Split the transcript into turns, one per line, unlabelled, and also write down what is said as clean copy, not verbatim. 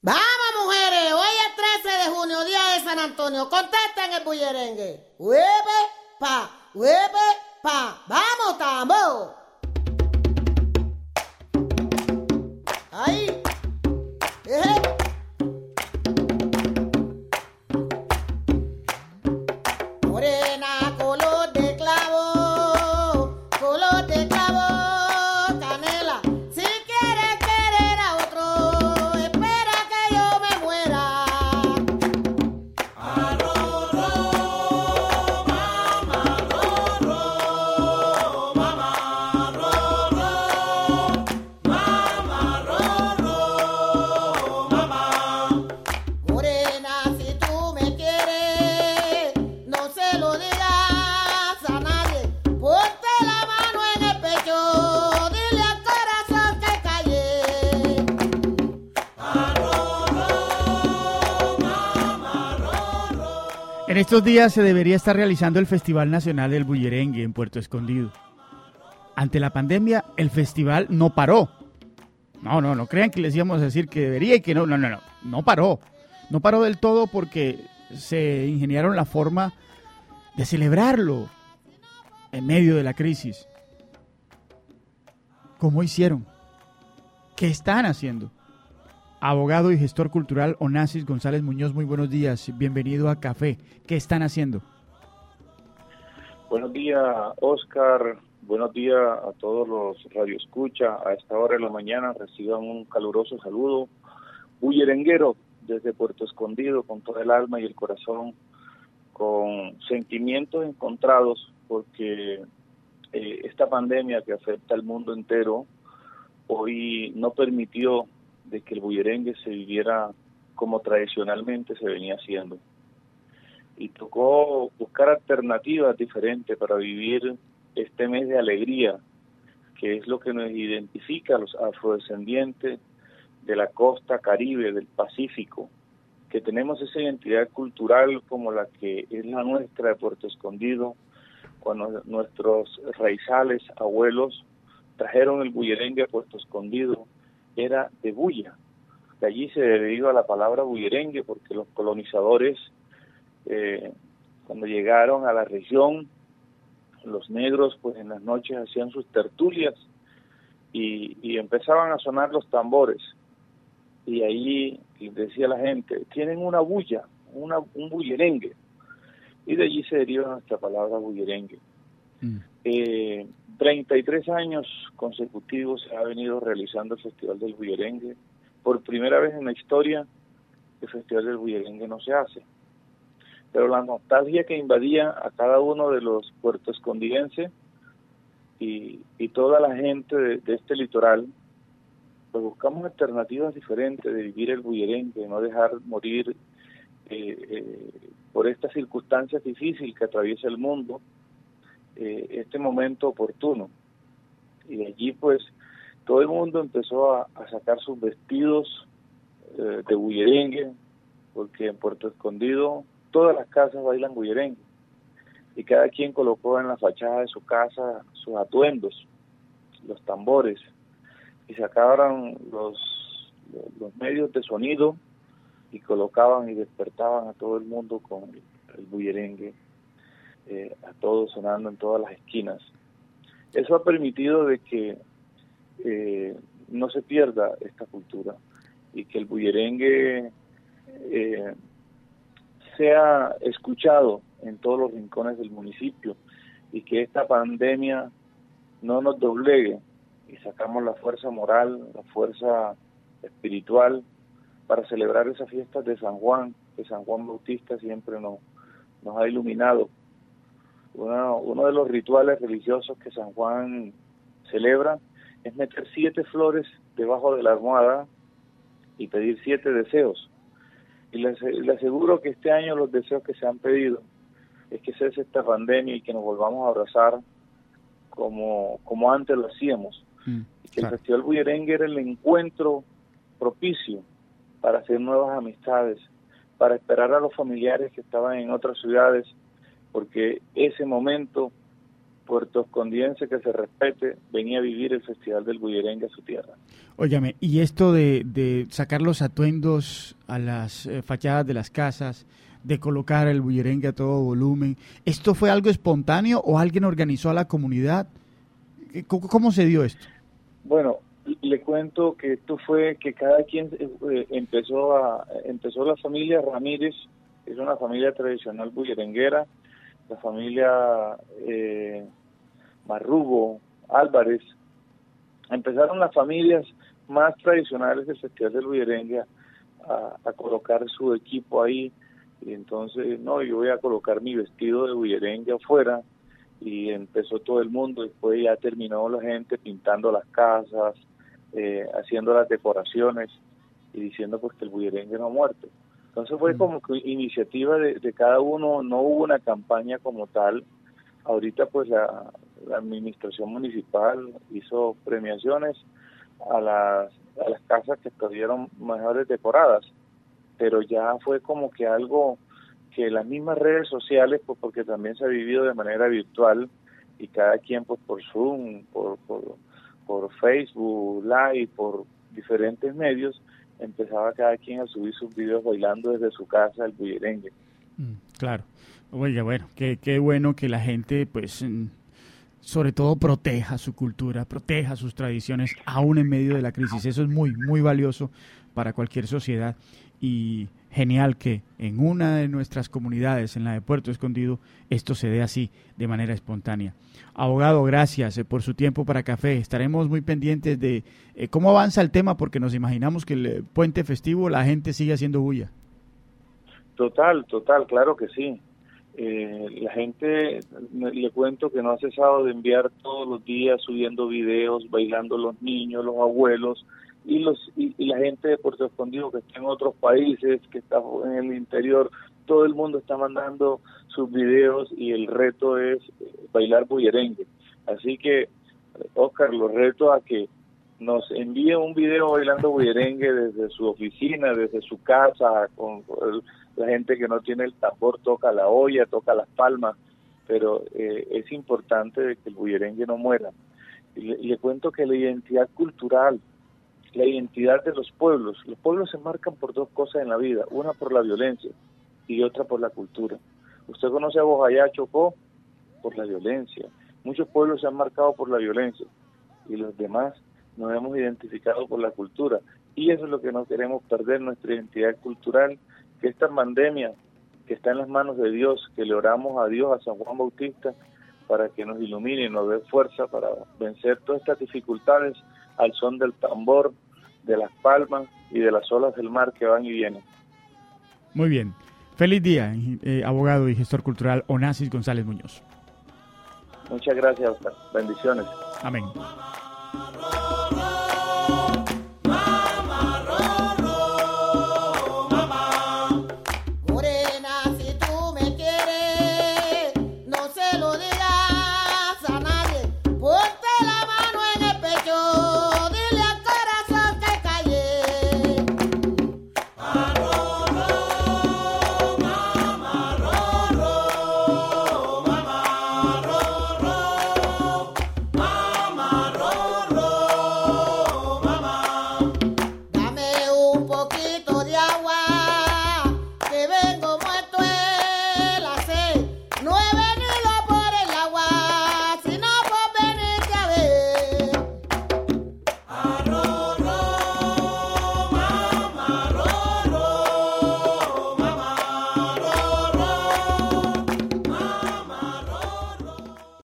Vamos, mujeres, hoy es 13 de junio, día de San Antonio. Contesten el bullerengue. Hueve, pa. Vamos, tambo. Ahí. Morena, color de clavo, canela. Si quieres querer a otro, espera que yo me muera. Arroro, mamá, roro, mamá, roro, mamá, roro, mamá. Morena, si tú me quieres, no se lo digas a nadie. Ponte la mano en el pecho, dile al corazón que calle.
En estos días se debería estar realizando el Festival Nacional del Bullerengue en Puerto Escondido. Ante la pandemia, el festival no paró. No crean que les íbamos a decir que debería y que no paró. No paró del todo porque se ingeniaron la forma de celebrarlo en medio de la crisis. ¿Cómo hicieron? ¿Qué están haciendo? Abogado y gestor cultural Onassis González Muñoz, muy buenos días, bienvenido a Café. ¿Qué están haciendo?
Buenos días, Oscar. Buenos días a todos los radioescuchas. A esta hora de la mañana reciban un caluroso saludo bullerenguero desde Puerto Escondido, con todo el alma y el corazón, con sentimientos encontrados, porque esta pandemia que afecta al mundo entero hoy no permitió de que el bullerengue se viviera como tradicionalmente se venía haciendo. Y tocó buscar alternativas diferentes para vivir este mes de alegría, que es lo que nos identifica a los afrodescendientes de la costa caribe, del Pacífico, que tenemos esa identidad cultural como la que es la nuestra de Puerto Escondido, cuando nuestros raizales, abuelos, trajeron el bullerengue a Puerto Escondido, era de bulla. De allí se deriva la palabra bullerengue, porque los colonizadores, cuando llegaron a la región, los negros pues en las noches hacían sus tertulias y empezaban a sonar los tambores, y ahí decía la gente, tienen una bulla, un bullerengue, y de allí se deriva nuestra palabra bullerengue. 33 años consecutivos se ha venido realizando el Festival del Bullerengue. Por primera vez en la historia, el Festival del Bullerengue no se hace. Pero la nostalgia que invadía a cada uno de los puertoescondidenses y toda la gente de este litoral, pues buscamos alternativas diferentes de vivir el bullerengue, de no dejar morir por estas circunstancias difíciles que atraviesa el mundo, este momento oportuno. Y de allí pues todo el mundo empezó a sacar sus vestidos de bullerengue, porque en Puerto Escondido todas las casas bailan bullerengue, y cada quien colocó en la fachada de su casa sus atuendos, los tambores, y sacaron los medios de sonido y colocaban y despertaban a todo el mundo con el bullerengue, a todos sonando en todas las esquinas. Eso ha permitido de que no se pierda esta cultura y que el bullerengue sea escuchado en todos los rincones del municipio, y que esta pandemia no nos doblegue y sacamos la fuerza moral, la fuerza espiritual para celebrar esas fiestas de San Juan, que San Juan Bautista siempre nos ha iluminado. Uno de los rituales religiosos que San Juan celebra es meter 7 flores debajo de la almohada y pedir 7 deseos. Y le aseguro que este año los deseos que se han pedido es que cese esta pandemia y que nos volvamos a abrazar como antes lo hacíamos. Y que el Festival Bullerengue era el encuentro propicio para hacer nuevas amistades, para esperar a los familiares que estaban en otras ciudades, porque ese momento puerto escondiense que se respete venía a vivir el Festival del Bullerengue a su tierra.
Óigame, y esto de sacar los atuendos a las fachadas de las casas, de colocar el bullerengue a todo volumen, ¿esto fue algo espontáneo o alguien organizó a la comunidad? ¿Cómo se dio esto?
Bueno, le cuento que esto fue que cada quien empezó la familia Ramírez, es una familia tradicional bullerenguera, la familia Marrugo, Álvarez, empezaron las familias más tradicionales del Festival del Bullerengue a colocar su equipo ahí, y entonces, no, yo voy a colocar mi vestido de bullerengue afuera, y empezó todo el mundo, después ya terminó la gente pintando las casas, haciendo las decoraciones, y diciendo pues que el bullerengue no ha muerto. Entonces fue como que iniciativa de cada uno, no hubo una campaña como tal. Ahorita pues la administración municipal hizo premiaciones a las casas que estuvieron mejores decoradas, pero ya fue como que algo que las mismas redes sociales, pues porque también se ha vivido de manera virtual, y cada quien pues por Zoom, por Facebook Live, por diferentes medios, empezaba cada quien a subir sus videos bailando desde su casa el bullerengue.
Claro. Oiga, bueno, qué bueno que la gente, pues, sobre todo proteja su cultura, proteja sus tradiciones, aún en medio de la crisis. Eso es muy, muy valioso para cualquier sociedad, y genial que en una de nuestras comunidades, en la de Puerto Escondido, esto se dé así, de manera espontánea. Abogado, gracias por su tiempo para Café. Estaremos muy pendientes de cómo avanza el tema, porque nos imaginamos que el puente festivo la gente sigue haciendo bulla.
Total, claro que sí. La gente, le cuento que no ha cesado de enviar todos los días, subiendo videos, bailando los niños, los abuelos, y la gente de Puerto Escondido que está en otros países, que está en el interior, todo el mundo está mandando sus videos, y el reto es bailar bullerengue. Así que, Oscar, los reto a que nos envíe un video bailando bullerengue desde su oficina, desde su casa, con la gente que no tiene el tambor toca la olla, toca las palmas, pero es importante de que el bullerengue no muera. Y le cuento que la identidad cultural, la identidad de los pueblos se marcan por dos cosas en la vida, una por la violencia y otra por la cultura. Usted conoce a Bojayá, Chocó, por la violencia. Muchos pueblos se han marcado por la violencia, y los demás nos hemos identificado por la cultura, y eso es lo que no queremos perder, nuestra identidad cultural, que esta pandemia que está en las manos de Dios, que le oramos a Dios, a San Juan Bautista, para que nos ilumine y nos dé fuerza para vencer todas estas dificultades al son del tambor, de las palmas y de las olas del mar que van y vienen.
Muy bien. Feliz día, abogado y gestor cultural Onassis González Muñoz.
Muchas gracias, Oscar. Bendiciones.
Amén.